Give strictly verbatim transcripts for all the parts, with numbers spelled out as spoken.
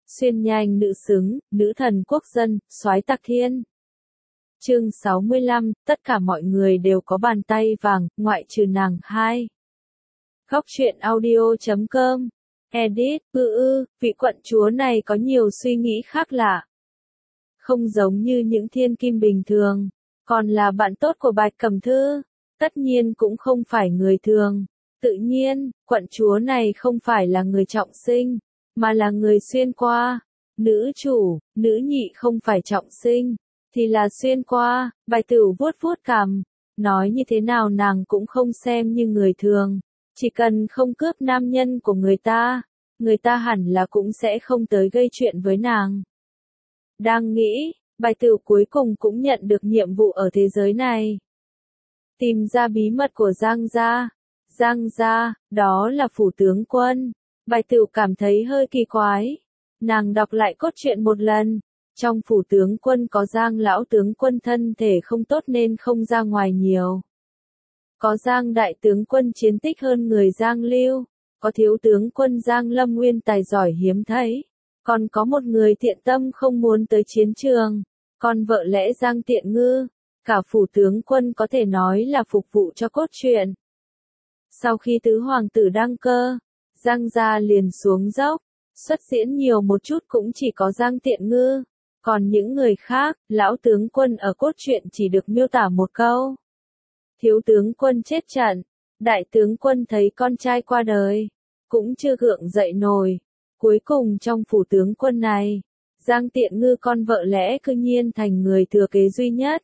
Xuyên nhanh nữ xứng, nữ thần quốc dân, soái tạc thiên. Chương sáu mươi lăm, tất cả mọi người đều có bàn tay vàng, ngoại trừ nàng. Hai. Góc truyện audio chấm com. Edit, ư ư, vị quận chúa này có nhiều suy nghĩ khác lạ. Không giống như những thiên kim bình thường, còn là bạn tốt của Bạch Cẩm Thư, tất nhiên cũng không phải người thường. Tự nhiên, quận chúa này không phải là người trọng sinh, mà là người xuyên qua. Nữ chủ, nữ nhị không phải trọng sinh, thì là xuyên qua. Bài Tửu vuốt vuốt cằm, nói như thế nào nàng cũng không xem như người thường. Chỉ cần không cướp nam nhân của người ta, người ta hẳn là cũng sẽ không tới gây chuyện với nàng. Đang nghĩ, Bài Tửu cuối cùng cũng nhận được nhiệm vụ ở thế giới này. Tìm ra bí mật của Giang gia. Giang gia, đó là phủ tướng quân. Bài Tửu cảm thấy hơi kỳ quái. Nàng đọc lại cốt truyện một lần. Trong phủ tướng quân có Giang lão tướng quân thân thể không tốt nên không ra ngoài nhiều. Có Giang đại tướng quân chiến tích hơn người Giang Lưu. Có thiếu tướng quân Giang Lâm Nguyên tài giỏi hiếm thấy. Còn có một người thiện tâm không muốn tới chiến trường. Còn vợ lẽ Giang Tiện Ngư. Cả phủ tướng quân có thể nói là phục vụ cho cốt truyện. Sau khi tứ hoàng tử đăng cơ, Giang gia liền xuống dốc, xuất diễn nhiều một chút cũng chỉ có Giang Tiện Ngư. Còn những người khác, lão tướng quân ở cốt truyện chỉ được miêu tả một câu. Thiếu tướng quân chết trận, đại tướng quân thấy con trai qua đời, cũng chưa gượng dậy nổi. Cuối cùng trong phủ tướng quân này, Giang Tiện Ngư con vợ lẽ cư nhiên thành người thừa kế duy nhất.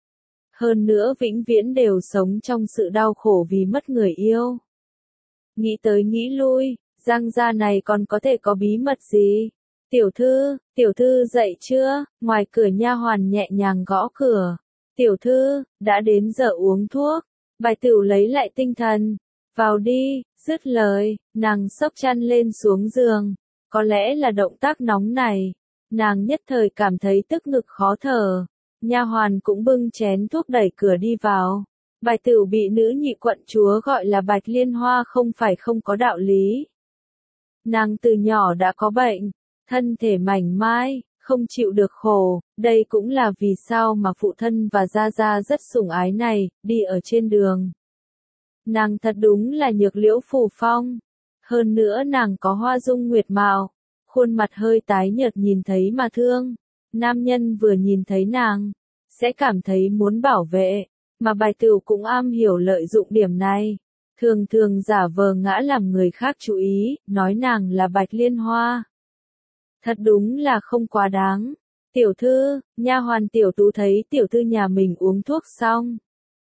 Hơn nữa vĩnh viễn đều sống trong sự đau khổ vì mất người yêu. Nghĩ tới nghĩ lui, Giang gia này còn có thể có bí mật gì? Tiểu thư, tiểu thư dậy chưa? Ngoài cửa nha hoàn nhẹ nhàng gõ cửa. Tiểu thư, đã đến giờ uống thuốc. Bài Tửu lấy lại tinh thần. Vào đi, dứt lời, nàng xốc chăn lên xuống giường. Có lẽ là động tác nóng này, nàng nhất thời cảm thấy tức ngực khó thở. Nha hoàn cũng bưng chén thuốc đẩy cửa đi vào. Bài Tửu bị nữ nhị quận chúa gọi là Bạch Liên Hoa không phải không có đạo lý. Nàng từ nhỏ đã có bệnh, thân thể mảnh mai, không chịu được khổ, đây cũng là vì sao mà phụ thân và gia gia rất sủng ái này, đi ở trên đường. Nàng thật đúng là nhược liễu phù phong. Hơn nữa nàng có hoa dung nguyệt mạo, khuôn mặt hơi tái nhợt nhìn thấy mà thương. Nam nhân vừa nhìn thấy nàng, sẽ cảm thấy muốn bảo vệ, mà Bài Tửu cũng am hiểu lợi dụng điểm này. Thường thường giả vờ ngã làm người khác chú ý, nói nàng là Bạch Liên Hoa. Thật đúng là không quá đáng. Tiểu thư, nha hoàn tiểu tú thấy tiểu thư nhà mình uống thuốc xong.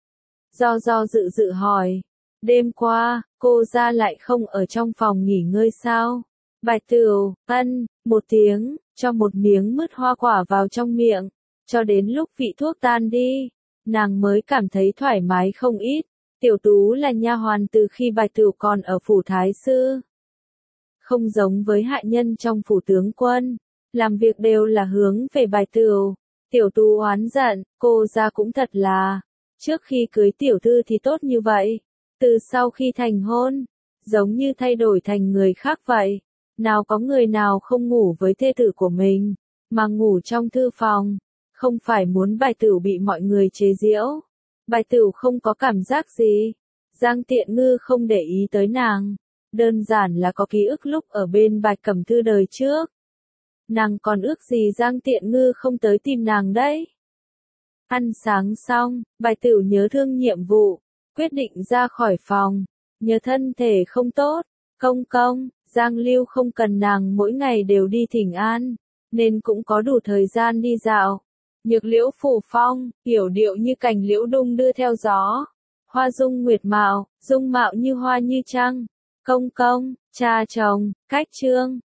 Do do dự dự hỏi, đêm qua, cô ra lại không ở trong phòng nghỉ ngơi sao? Bạch Tửu, ân, một tiếng, cho một miếng mứt hoa quả vào trong miệng, cho đến lúc vị thuốc tan đi, nàng mới cảm thấy thoải mái không ít. Tiểu tú là nha hoàn từ khi Bạch Tửu còn ở phủ thái sư. Không giống với hạ nhân trong phủ tướng quân, làm việc đều là hướng về Bạch Tửu. Tiểu tú oán giận, cô ra cũng thật là, trước khi cưới tiểu thư thì tốt như vậy, từ sau khi thành hôn, giống như thay đổi thành người khác vậy. Nào có người nào không ngủ với thê tử của mình, mà ngủ trong thư phòng, không phải muốn Bài Tửu bị mọi người chế giễu. Bài Tửu không có cảm giác gì, Giang Tiện Ngư không để ý tới nàng, đơn giản là có ký ức lúc ở bên Bạch Cẩm Thư đời trước. Nàng còn ước gì Giang Tiện Ngư không tới tìm nàng đấy. Ăn sáng xong, Bài Tửu nhớ thương nhiệm vụ, quyết định ra khỏi phòng, nhớ thân thể không tốt, công công. Giang Lưu không cần nàng mỗi ngày đều đi thỉnh an, nên cũng có đủ thời gian đi dạo. Nhược liễu phủ phong, yểu điệu như cành liễu đung đưa theo gió. Hoa dung nguyệt mạo, dung mạo như hoa như trăng. Công công, cha chồng, cách trương,